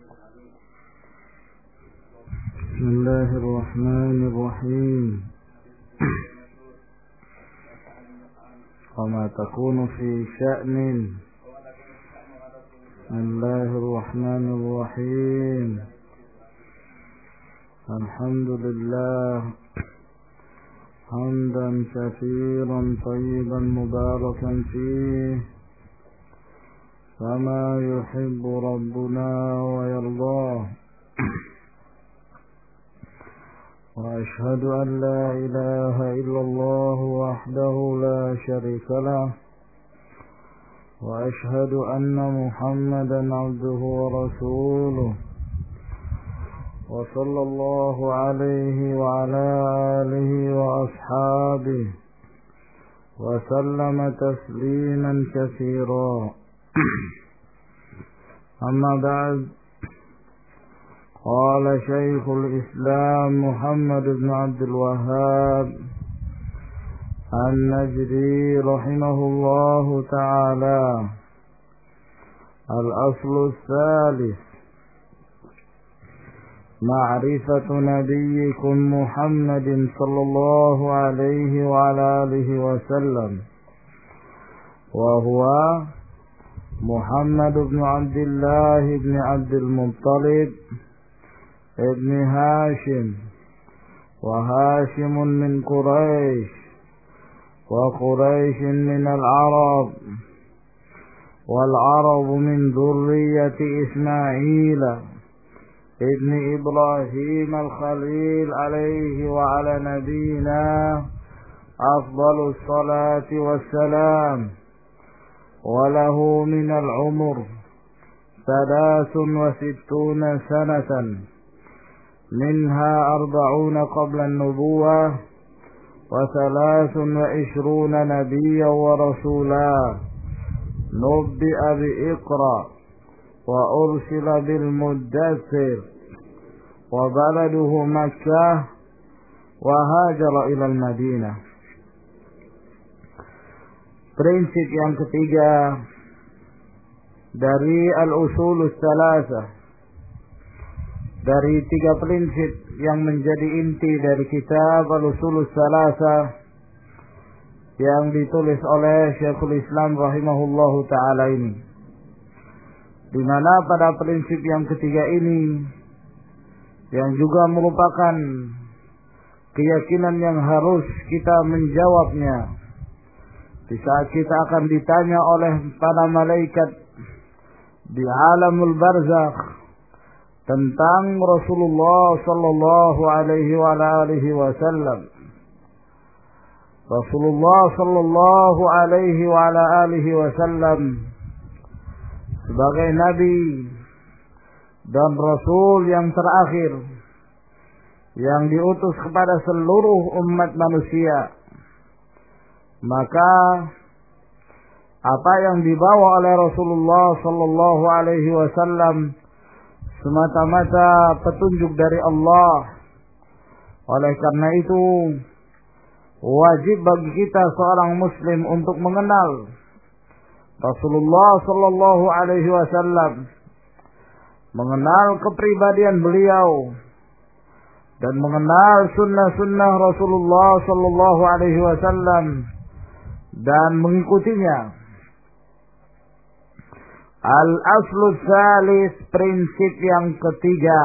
بسم الله الرحمن الرحيم وما تكون في شأن بسم الله الرحمن الرحيم الحمد لله حمدا كثيرا طيبا مباركا فيه كما يحب ربنا ويرضاه وأشهد أن لا إله إلا الله وحده لا شريك له وأشهد أن محمدا عبده ورسوله وصلى الله عليه وعلى آله وأصحابه وسلم تسليما كثيرا أما بعد قال شيخ الإسلام محمد بن عبد الوهاب النجدي رحمه الله تعالى الأصل الثالث معرفة نبيكم محمد صلى الله عليه وعلى آله وسلم وهو محمد بن عبد الله بن عبد المطلب ابن هاشم وهاشم من قريش وقريش من العرب والعرب من ذرية إسماعيل ابن إبراهيم الخليل عليه وعلى نبينا أفضل الصلاة والسلام وله من العمر 63 سنة منها 40 قبل النبوة و23 نبيا ورسولا نبئ بإقرأ وأرسل بالمدثر وبلده مكة وهاجر إلى المدينة. Prinsip yang ketiga dari al-usulus salasah, dari 3 prinsip yang menjadi inti dari kitab al-usulus salasah yang ditulis oleh Syekhul Islam rahimahullahu ta'ala ini, di mana pada prinsip yang ketiga ini yang juga merupakan keyakinan yang harus kita menjawabnya di saat kita akan ditanya oleh para malaikat di alamul barzakh tentang Rasulullah sallallahu alaihi wa alihi wasallam. Rasulullah sallallahu alaihi wa alihi wasallam sebagai nabi dan rasul yang terakhir yang diutus kepada seluruh umat manusia, maka apa yang dibawa oleh Rasulullah sallallahu alaihi wasallam semata-mata petunjuk dari Allah. Oleh karena itu wajib bagi kita seorang muslim untuk mengenal Rasulullah sallallahu alaihi wasallam, mengenal kepribadian beliau dan mengenal sunnah-sunnah Rasulullah sallallahu alaihi wasallam dan mengikutinya. Al-aslu tsalis, prinsip yang ketiga.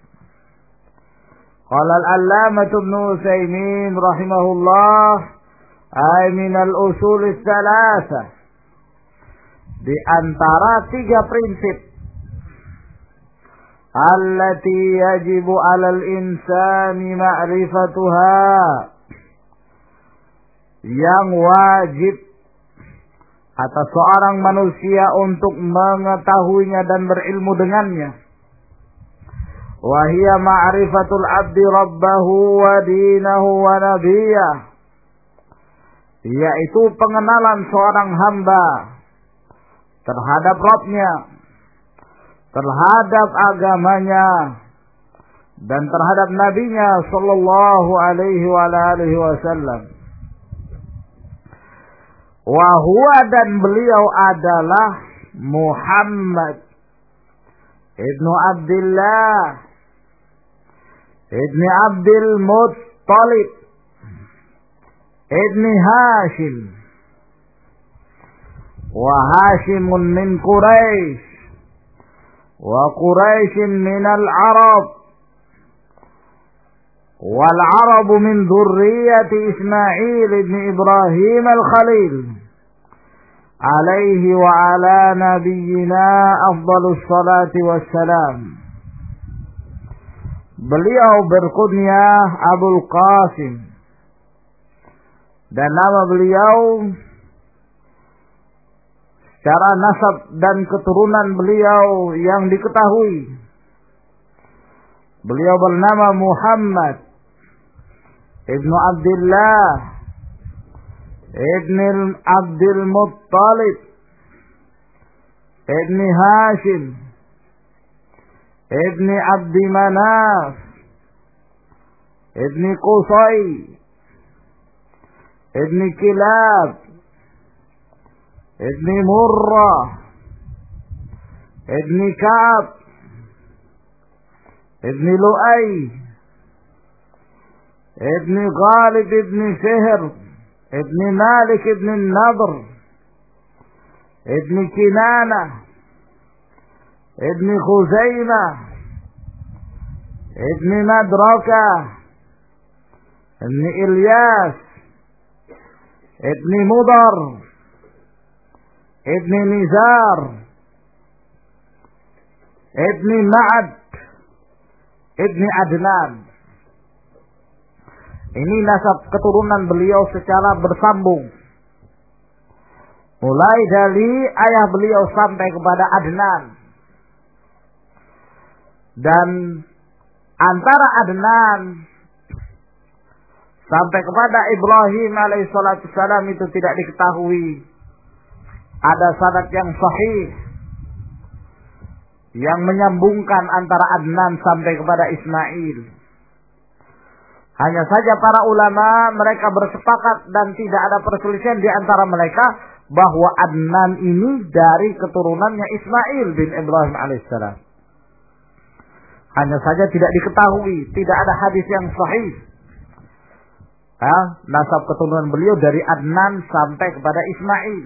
Qala al-allamah Ibnu Utsaimin rahimahullah, ay min al-usul tsalasah, di antara 3 prinsip allati yajibu 'alal insani ma'rifatuha, yang wajib atas seorang manusia untuk mengetahuinya dan berilmu dengannya. Wa hiya ma'rifatul 'abdi rabbahu wa dinahu wa nabiyyah, yaitu pengenalan seorang hamba terhadap Rabbnya, terhadap agamanya, dan terhadap nabinya sallallahu alaihi wa alihi wasallam. Wa huwa, dan beliau adalah Muhammad ibnu Abdullah ibni Abdul Muttalib ibni Hashim, wa Hashimun min Quraisy wa Quraisyin min al-Arab wal Arabu min dzurriyyati Ismail ibn Ibrahim al-Khalil alaihi wa ala nabiyyina afdhalus salati wassalam. Beliau berkunyah Abul Qasim, dan nama beliau secara nasab dan keturunan beliau yang diketahui, beliau bernama Muhammad ibnu Abdullah ibni Abdul Muttalib ibni Hashim ibni Abdi Manaf ibni Qusay ibni Kilab ibni Murrah ibni Ka'ab ibni Lu'ay ibni Ghalib ibni Fihr ibni Malik ibni Nadr ibni Kinana ibni Khuzaimah ibni Madraka ibni Ilyas ibni Mudar ibni Nizar ibni Ma'ad ibni Adnan. Ini nasab keturunan beliau secara bersambung, mulai dari ayah beliau sampai kepada Adnan, dan antara Adnan sampai kepada Ibrahim alaihissalatu wassalam itu tidak diketahui ada sanad yang sahih yang menyambungkan antara Adnan sampai kepada Ismail. Hanya saja para ulama mereka bersepakat dan tidak ada perselisihan di antara mereka bahwa Adnan ini dari keturunannya Ismail bin Ibrahim alaihissalam. Hanya saja tidak diketahui, tidak ada hadis yang sahih nasab keturunan beliau dari Adnan sampai kepada Ismail.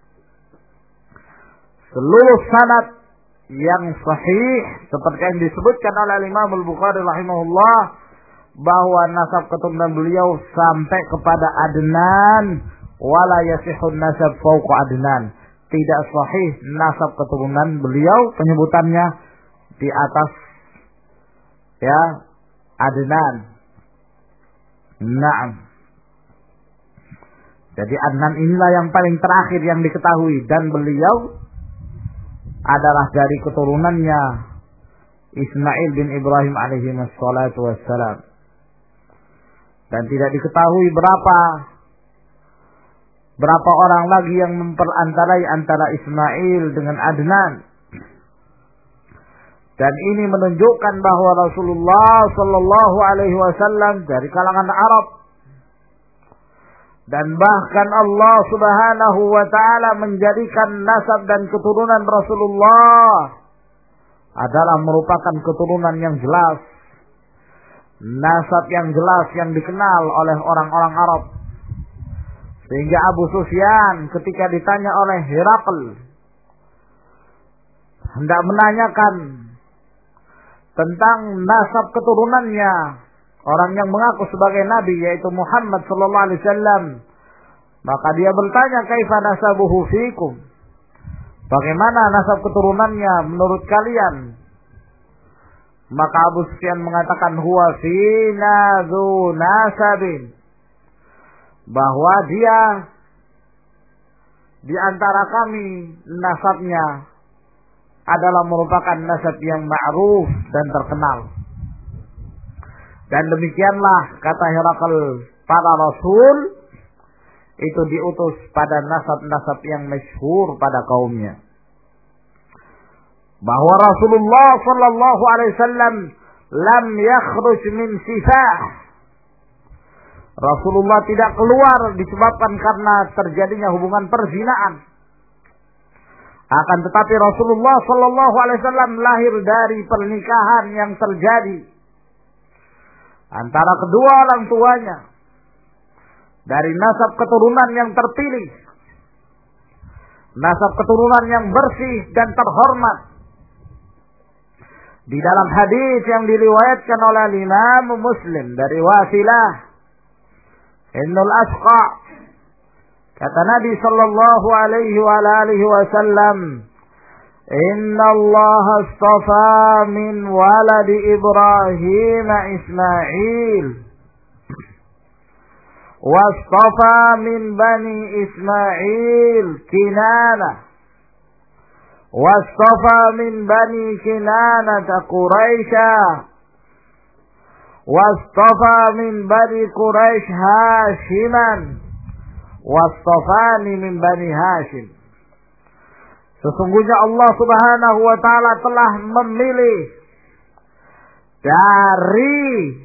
Seluruh sanad yang sahih seperti yang disebutkan oleh Imam Al-Bukhari rahimahullah bahwa nasab keturunan beliau sampai kepada Adnan, wala yasihun nasab fauqa Adnan. Tidak sahih nasab keturunan beliau penyebutannya di atas Adnan. Naam. Jadi Adnan inilah yang paling terakhir yang diketahui, dan beliau adalah dari keturunannya Ismail bin Ibrahim alaihi wassalatu wassalam. Dan tidak diketahui berapa orang lagi yang memperantarai antara Ismail dengan Adnan. Dan ini menunjukkan bahwa Rasulullah sallallahu alaihi wasallam dari kalangan Arab, dan bahkan Allah Subhanahu wa taala menjadikan nasab dan keturunan Rasulullah adalah merupakan keturunan yang jelas, nasab yang jelas yang dikenal oleh orang-orang Arab. Sehingga Abu Sufyan ketika ditanya oleh Herakl hendak menanyakan tentang nasab keturunannya orang yang mengaku sebagai nabi, yaitu Muhammad sallallahu alaihi wasallam, maka dia bertanya, kaifa nasabuhu fikum? Bagaimana nasab keturunannya menurut kalian? Maka Abu Sufyan mengatakan, huwa fina dzu nasabin, bahwa dia di antara kami nasabnya adalah merupakan nasab yang ma'ruf dan terkenal. Dan demikianlah kata Herakl, para rasul itu diutus pada nasab-nasab yang masyhur pada kaumnya. Bahwa Rasulullah sallallahu alaihi wasallam lam yakhruj min sifah. Rasulullah tidak keluar disebabkan karena terjadinya hubungan perzinaan Akan tetapi Rasulullah sallallahu alaihi wasallam lahir dari pernikahan yang terjadi antara kedua orang tuanya, dari nasab keturunan yang terpilih, nasab keturunan yang bersih dan terhormat. Di dalam hadis yang diriwayatkan oleh Imam Muslim dari Wasilah Ibnul Asqa, kata Nabi sallallahu alaihi wa alihi wasallam, "Inna Allah astafa min waladi Ibrahim Ismail, wastafa min bani Ismail Kinanah, wastafa min bani Kinanah Quraisha, wastafa min bani Quraisy Hashiman, wastafani min bani Hashim." Sesungguhnya Allah Subhanahu wa taala telah memilih dari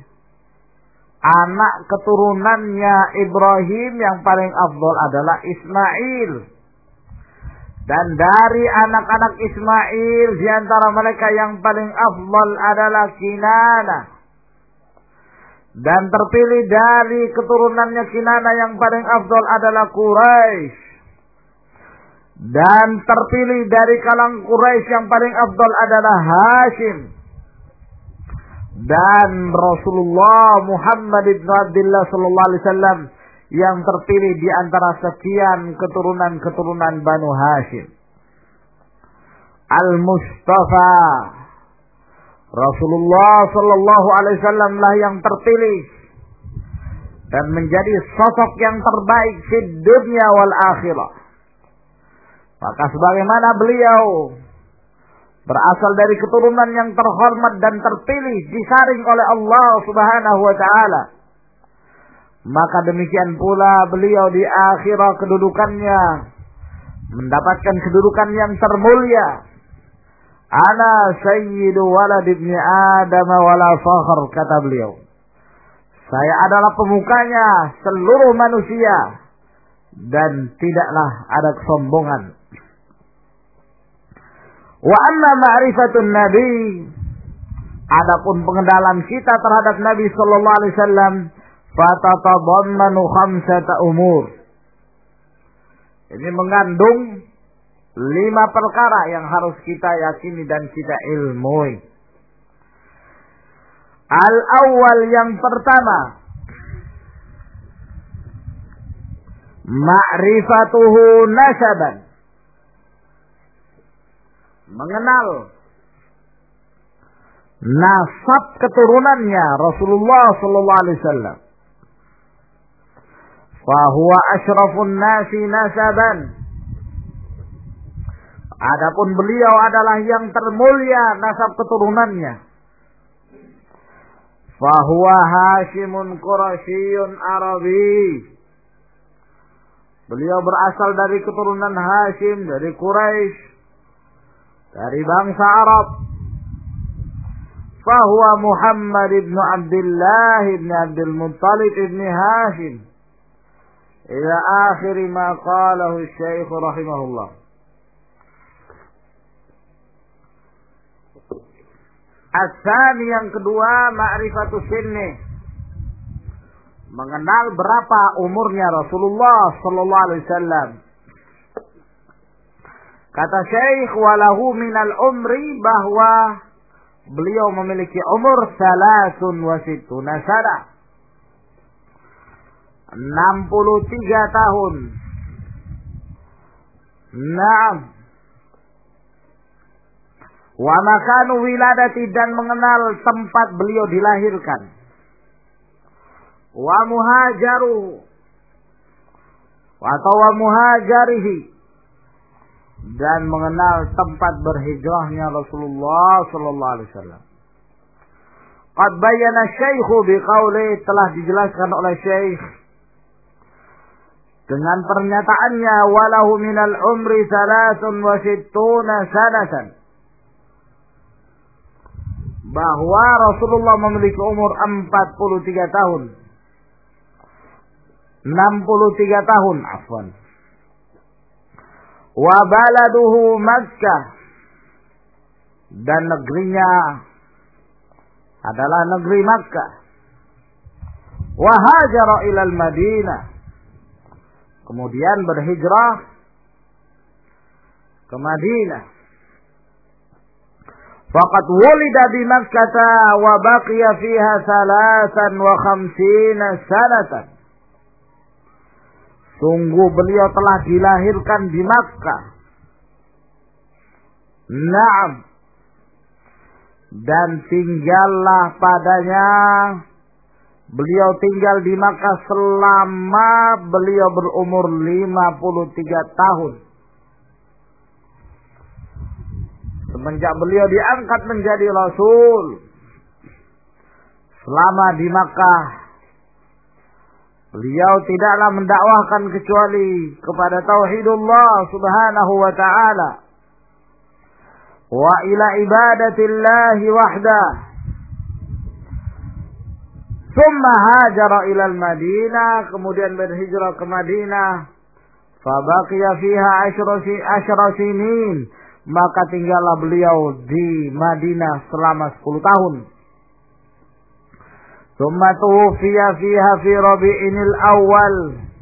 anak keturunannya Ibrahim yang paling afdal adalah Ismail, dan dari anak-anak Ismail di antara mereka yang paling afdal adalah Kinanah, dan terpilih dari keturunannya Kinanah yang paling afdal adalah Quraisy, dan terpilih dari kalangan Quraisy yang paling afdal adalah Hashim, dan Rasulullah Muhammad ibn Abdullah sallallahu alaihi wasallam yang terpilih di antara sekian keturunan-keturunan Banu Hashim. Al-Mustafa, Rasulullah sallallahu alaihi wasallam lah yang terpilih dan menjadi sosok yang terbaik di dunia wal akhirah. Maka sebagaimana beliau berasal dari keturunan yang terhormat dan terpilih, disaring oleh Allah Subhanahu wa taala, maka demikian pula beliau di akhirat kedudukannya mendapatkan kedudukan yang termulia. Ana sayyidu walad ibni Adam wala fakhr, kata beliau. Saya adalah pemukanya seluruh manusia dan tidaklah ada kesombongan. Wa amma ma'rifatun Nabi, adapun pengenalan kita terhadap Nabi sallallahu alaihi wasallam, fatatadammanu khamsata umur. Ini mengandung 5 perkara yang harus kita yakini dan kita ilmui. Al-awwal, yang pertama, ma'rifatuhu nasaban, mengenal nasab keturunannya Rasulullah sallallahu alaihi wasallam. Fa huwa asyrafun nasi nasaban, adapun beliau adalah yang termulia nasab keturunannya. Fa huwa Hashimun Quraisyun Arabi, beliau berasal dari keturunan Hashim, dari Quraisy, dari bangsa Arab. Fahuwa Muhammad ibn Abdullah ibn Abdul Muttalib ibn Hashim, ila akhir ma qalahu Syekh rahimahullah. As-sani, yang kedua, ma'rifatu sinni, mengenal berapa umurnya Rasulullah sallallahu alaihi wasallam. Kata Syekh, walahu minal umri, bahwa beliau memiliki umur 63 sana, 63 tahun. Naam. Wa makanu wiladati, dan mengenal tempat beliau dilahirkan. Wa muhajaru, atau wa muhajarihi, dan mengenal tempat berhijrahnya Rasulullah sallallahu alaihi wasallam. Qad bayyana Syekh biqauli, telah dijelaskan oleh Syekh dengan pernyataannya, walahu minal umri 63 sanatan, bahwa Rasulullah memiliki umur 43 tahun. 63 tahun, afwan. wa baladuhu Makkah, dan negerinya adalah negeri Makkah. Wa hajara ilal Madinah, kemudian berhijrah ke Madinah. Faqad wulida di Makkah wa baqiya fiha 53 sanatan. Sungguh beliau telah dilahirkan di Makkah. Naam. Dan tinggallah padanya, beliau tinggal di Makkah selama beliau berumur 53 tahun. Semenjak beliau diangkat menjadi Rasul, selama di Makkah, beliau tidaklah mendakwahkan kecuali kepada tauhidullah subhanahu wa ta'ala wa ila ibadatillahi wahdah. Thumma hajara ilal Madinah, kemudian berhijrah ke Madinah. Fabaqiya fiha 10 sinin, maka tinggallah beliau di Madinah selama 10 tahun. Thumma tuwfiya fiha fi Rabi'inil Awal.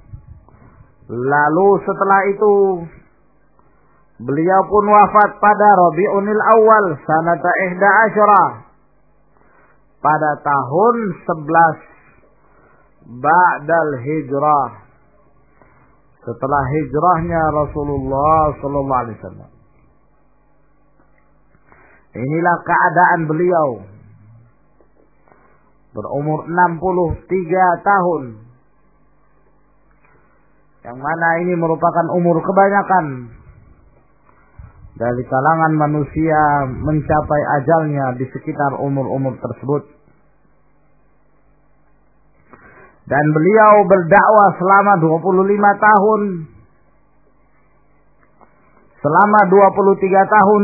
Lalu setelah itu beliau pun wafat pada Rabi'unil Awal sanata 11, pada tahun 11 ba'dal hijrah, setelah hijrahnya Rasulullah sallallahu alaihi wasallam. Inilah keadaan beliau berumur 63 tahun, yang mana ini merupakan umur kebanyakan dari kalangan manusia mencapai ajalnya di sekitar umur-umur tersebut. Dan beliau berdakwah selama 25 tahun. Selama 23 tahun,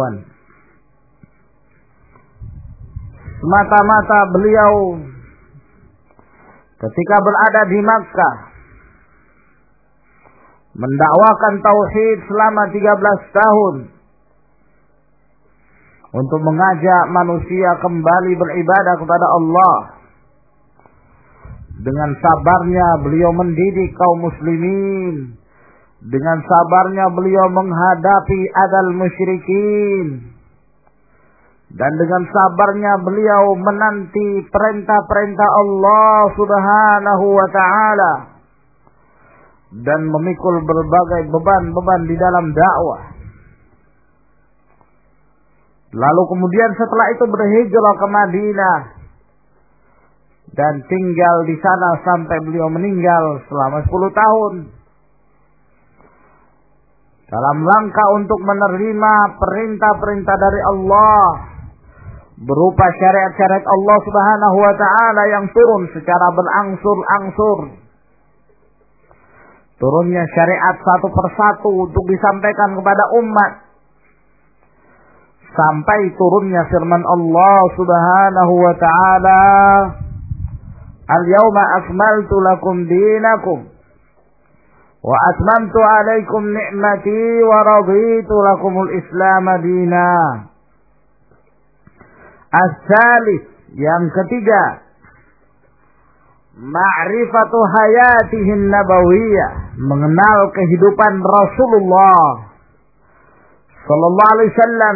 semata-mata beliau ketika berada di Makkah mendakwakan tauhid selama 13 tahun untuk mengajak manusia kembali beribadah kepada Allah. Dengan sabarnya beliau mendidik kaum muslimin, dengan sabarnya beliau menghadapi adal musyrikin, dan dengan sabarnya beliau menanti perintah-perintah Allah subhanahu wa ta'ala, dan memikul berbagai beban-beban di dalam dakwah. Lalu kemudian setelah itu berhijrah ke Madinah dan tinggal di sana sampai beliau meninggal selama 10 tahun. Dalam rangka untuk menerima perintah-perintah dari Allah berupa syariat-syariat Allah subhanahu wa ta'ala yang turun secara berangsur-angsur. Turunnya syariat satu persatu untuk disampaikan kepada umat, sampai turunnya firman Allah subhanahu wa ta'ala, Al-yawma akmaltu lakum dinakum wa atmamtu alaikum ni'mati wa raditu lakumul islam dina. As-salis, yang ketiga, ma'rifatu hayatihin nabawiyah, mengenal kehidupan Rasulullah sallallahu alaihi wasallam,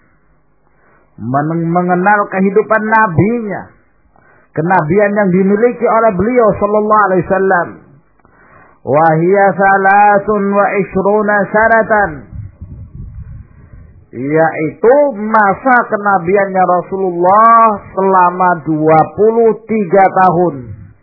mengenal kehidupan nabinya, kenabian yang dimiliki oleh beliau sallallahu alaihi wasallam. Wa hiya 23 sanatan, yaitu masa kenabiannya Rasulullah selama 23 tahun.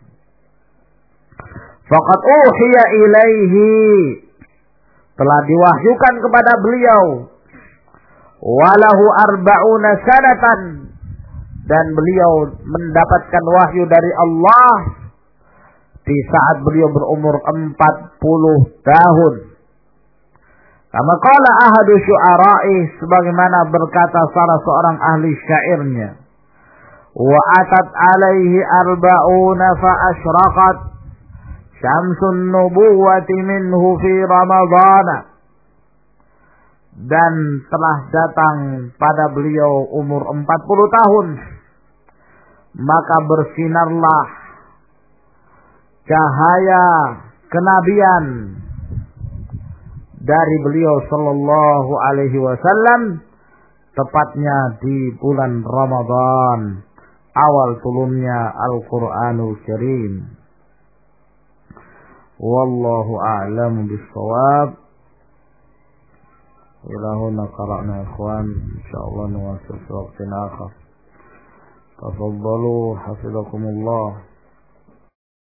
Faqad uhiya ilaihi, telah diwahyukan kepada beliau, walahu 40 sanatan, dan beliau mendapatkan wahyu dari Allah di saat beliau berumur 40 tahun. Kama qala ahadu syu'ara'i, sebagaimana berkata salah seorang ahli syairnya, wa atat alaihi 40 fa asyraqat syamsun nubuwati minhu fi ramadana. dan telah datang pada beliau umur 40 tahun, maka bersinarlah cahaya kenabian dari beliau sallallahu alaihi wasallam, tepatnya di bulan Ramadan, awal turunnya Al-Qur'anul Karim. Wallahu a'lam bis-shawab. Ila huna qara'na ikhwan, insyaallah nuwasil fi waqtin akhar. Tafaddalu hafizakumullah.